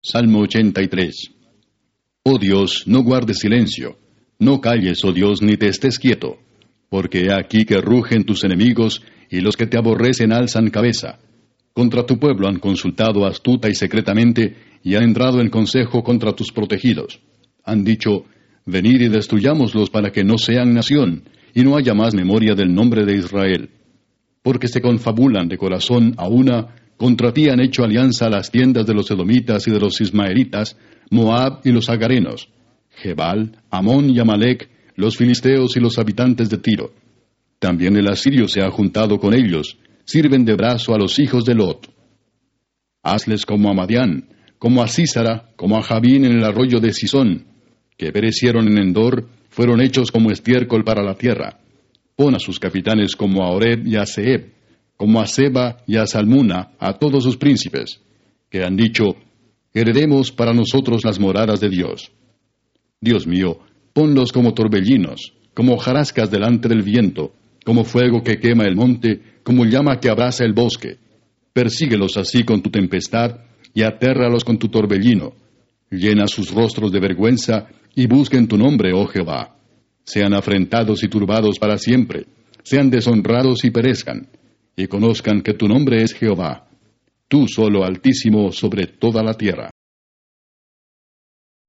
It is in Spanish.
Salmo 83. Oh Dios, no guardes silencio, no calles, oh Dios, ni te estés quieto, porque he aquí que rugen tus enemigos, y los que te aborrecen alzan cabeza. Contra tu pueblo han consultado astuta y secretamente, y han entrado en consejo contra tus protegidos. Han dicho, venid y destruyámoslos para que no sean nación, y no haya más memoria del nombre de Israel. Porque se confabulan de corazón a una. Contra ti han hecho alianza las tiendas de los edomitas y de los ismaelitas, Moab y los agarenos, Gebal, Amón y Amalec, los filisteos y los habitantes de Tiro. También el asirio se ha juntado con ellos, sirven de brazo a los hijos de Lot. Hazles como a Madián, como a Sísara, como a Jabín en el arroyo de Sisón, que perecieron en Endor, fueron hechos como estiércol para la tierra. Pon a sus capitanes como a Oreb y a Zeeb, como a Seba y a Salmuna, a todos sus príncipes, que han dicho, heredemos para nosotros las moradas de Dios. Dios mío, ponlos como torbellinos, como hojarascas delante del viento, como fuego que quema el monte, como llama que abrasa el bosque. Persíguelos así con tu tempestad, y atérralos con tu torbellino. Llena sus rostros de vergüenza, y busquen tu nombre, oh Jehová. Sean afrentados y turbados para siempre, sean deshonrados y perezcan, y conozcan que tu nombre es Jehová, tú solo Altísimo sobre toda la tierra.